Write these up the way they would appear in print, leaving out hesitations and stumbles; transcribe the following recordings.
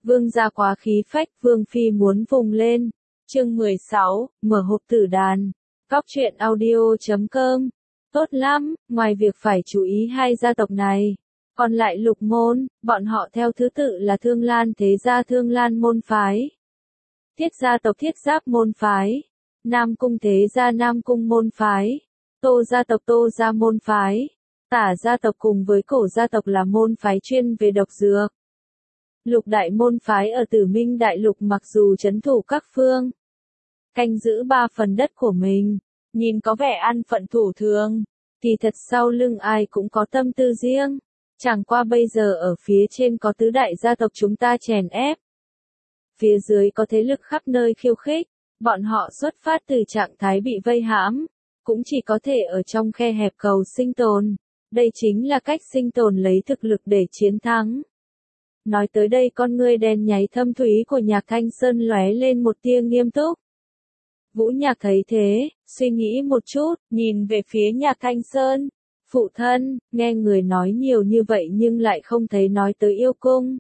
Vương gia quá khí phách, Vương phi muốn vùng lên. Chương 16, mở hộp tử đàn. Cóc truyện audio.com. Tốt lắm, ngoài việc phải chú ý hai gia tộc này, còn lại Lục môn, bọn họ theo thứ tự là Thương Lan thế gia Thương Lan môn phái, Thiết gia tộc Thiết Giáp môn phái, Nam cung thế gia Nam cung môn phái, Tô gia tộc Tô gia môn phái, Tả gia tộc cùng với Cổ gia tộc là môn phái chuyên về độc dược. Lục đại môn phái ở Tử Minh đại lục mặc dù trấn thủ các phương, canh giữ 3 phần đất của mình, nhìn có vẻ an phận thủ thường, thì thật sau lưng ai cũng có tâm tư riêng. Chẳng qua bây giờ ở phía trên có tứ đại gia tộc chúng ta chèn ép, phía dưới có thế lực khắp nơi khiêu khích, bọn họ xuất phát từ trạng thái bị vây hãm, cũng chỉ có thể ở trong khe hẹp cầu sinh tồn. Đây chính là cách sinh tồn lấy thực lực để chiến thắng. Nói tới đây con ngươi đen nháy thâm thúy của Nhạc Thanh Sơn lóe lên một tia nghiêm túc. Vũ Nhạc thấy thế, suy nghĩ một chút, nhìn về phía Nhạc Thanh Sơn. Phụ thân, nghe người nói nhiều như vậy nhưng lại không thấy nói tới yêu cung.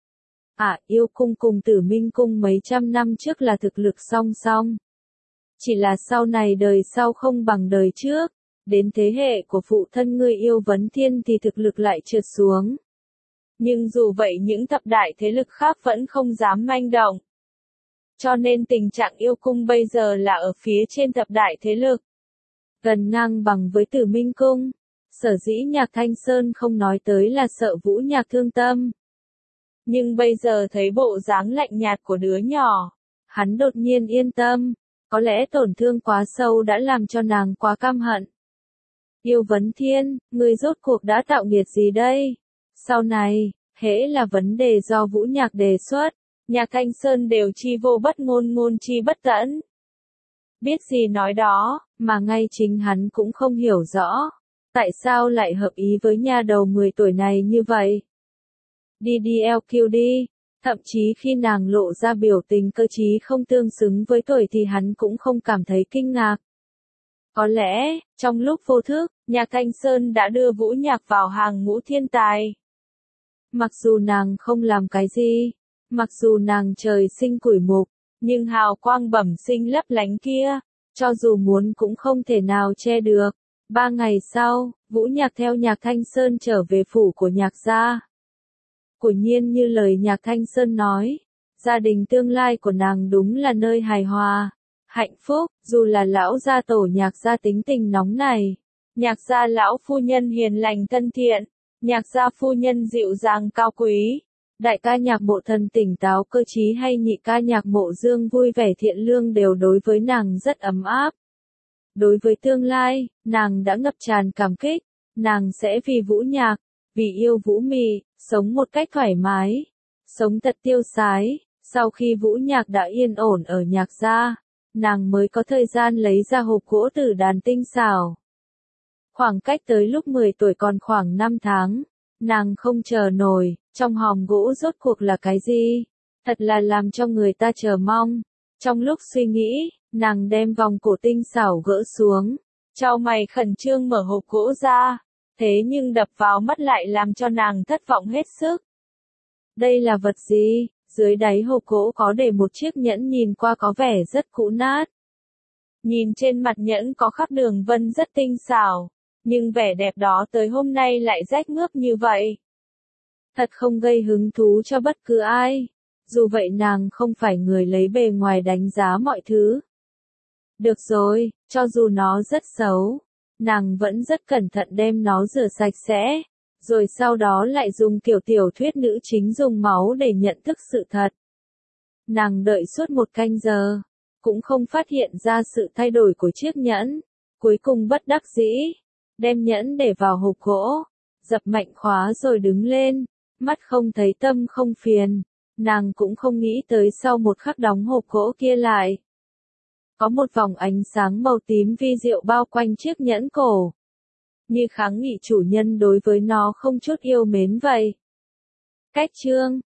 Yêu cung cùng Tử Minh cung mấy trăm năm trước là thực lực song song. Chỉ là sau này đời sau không bằng đời trước, đến thế hệ của phụ thân ngươi Yêu Vấn Thiên thì thực lực lại trượt xuống. Nhưng dù vậy những thập đại thế lực khác vẫn không dám manh động. Cho nên tình trạng yêu cung bây giờ là ở phía trên thập đại thế lực, gần ngang bằng với Tử Minh cung. Sở dĩ Nhạc Thanh Sơn không nói tới là sợ Vũ Nhạc thương tâm. Nhưng bây giờ thấy bộ dáng lạnh nhạt của đứa nhỏ, hắn đột nhiên yên tâm, có lẽ tổn thương quá sâu đã làm cho nàng quá căm hận. Yêu Vấn Thiên, ngươi rốt cuộc đã tạo nghiệt gì đây? Sau này, hễ là vấn đề do Vũ Nhạc đề xuất, Nhạc Thanh Sơn đều chi vô bất ngôn ngôn chi bất tẫn. Biết gì nói đó, mà ngay chính hắn cũng không hiểu rõ. Tại sao lại hợp ý với nha đầu 10 tuổi này như vậy? DDLQ đi, thậm chí khi nàng lộ ra biểu tình cơ trí không tương xứng với tuổi thì hắn cũng không cảm thấy kinh ngạc. Có lẽ, trong lúc vô thức, Nhạc Thanh Sơn đã đưa Vũ Nhạc vào hàng ngũ thiên tài. Mặc dù nàng không làm cái gì, mặc dù nàng trời sinh củi mục, nhưng hào quang bẩm sinh lấp lánh kia, cho dù muốn cũng không thể nào che được. 3 ngày sau, Vũ Nhạc theo Nhạc Thanh Sơn trở về phủ của Nhạc gia. Quả nhiên như lời Nhạc Thanh Sơn nói, gia đình tương lai của nàng đúng là nơi hài hòa, hạnh phúc, dù là lão gia tổ Nhạc gia tính tình nóng này. Nhạc gia lão phu nhân hiền lành thân thiện, Nhạc gia phu nhân dịu dàng cao quý, đại ca Nhạc Mộ Thần tỉnh táo cơ trí hay nhị ca Nhạc Mộ Dương vui vẻ thiện lương đều đối với nàng rất ấm áp. Đối với tương lai, nàng đã ngập tràn cảm kích, nàng sẽ vì Vũ Nhạc, vì yêu Vũ Mị, sống một cách thoải mái, sống thật tiêu sái. Sau khi Vũ Nhạc đã yên ổn ở Nhạc gia, nàng mới có thời gian lấy ra hộp gỗ tử đàn tinh xảo. Khoảng cách tới lúc 10 tuổi còn khoảng 5 tháng, nàng không chờ nổi, trong hòm gỗ rốt cuộc là cái gì? Thật là làm cho người ta chờ mong. Trong lúc suy nghĩ, nàng đem vòng cổ tinh xảo gỡ xuống, chau mày khẩn trương mở hộp gỗ ra, thế nhưng đập vào mắt lại làm cho nàng thất vọng hết sức. Đây là vật gì? Dưới đáy hộp gỗ có để một chiếc nhẫn nhìn qua có vẻ rất cũ nát. Nhìn trên mặt nhẫn có khắc đường vân rất tinh xảo, nhưng vẻ đẹp đó tới hôm nay lại rách mướp như vậy. Thật không gây hứng thú cho bất cứ ai. Dù vậy nàng không phải người lấy bề ngoài đánh giá mọi thứ. Được rồi, cho dù nó rất xấu, nàng vẫn rất cẩn thận đem nó rửa sạch sẽ, rồi sau đó lại dùng kiểu tiểu thuyết nữ chính dùng máu để nhận thức sự thật. Nàng đợi suốt 1 canh giờ, cũng không phát hiện ra sự thay đổi của chiếc nhẫn, cuối cùng bất đắc dĩ, đem nhẫn để vào hộp gỗ, dập mạnh khóa rồi đứng lên, mắt không thấy tâm không phiền. Nàng cũng không nghĩ tới sau một khắc đóng hộp gỗ kia lại, có một vòng ánh sáng màu tím vi diệu bao quanh chiếc nhẫn cổ. Như kháng nghị chủ nhân đối với nó không chút yêu mến vậy. Cách chương,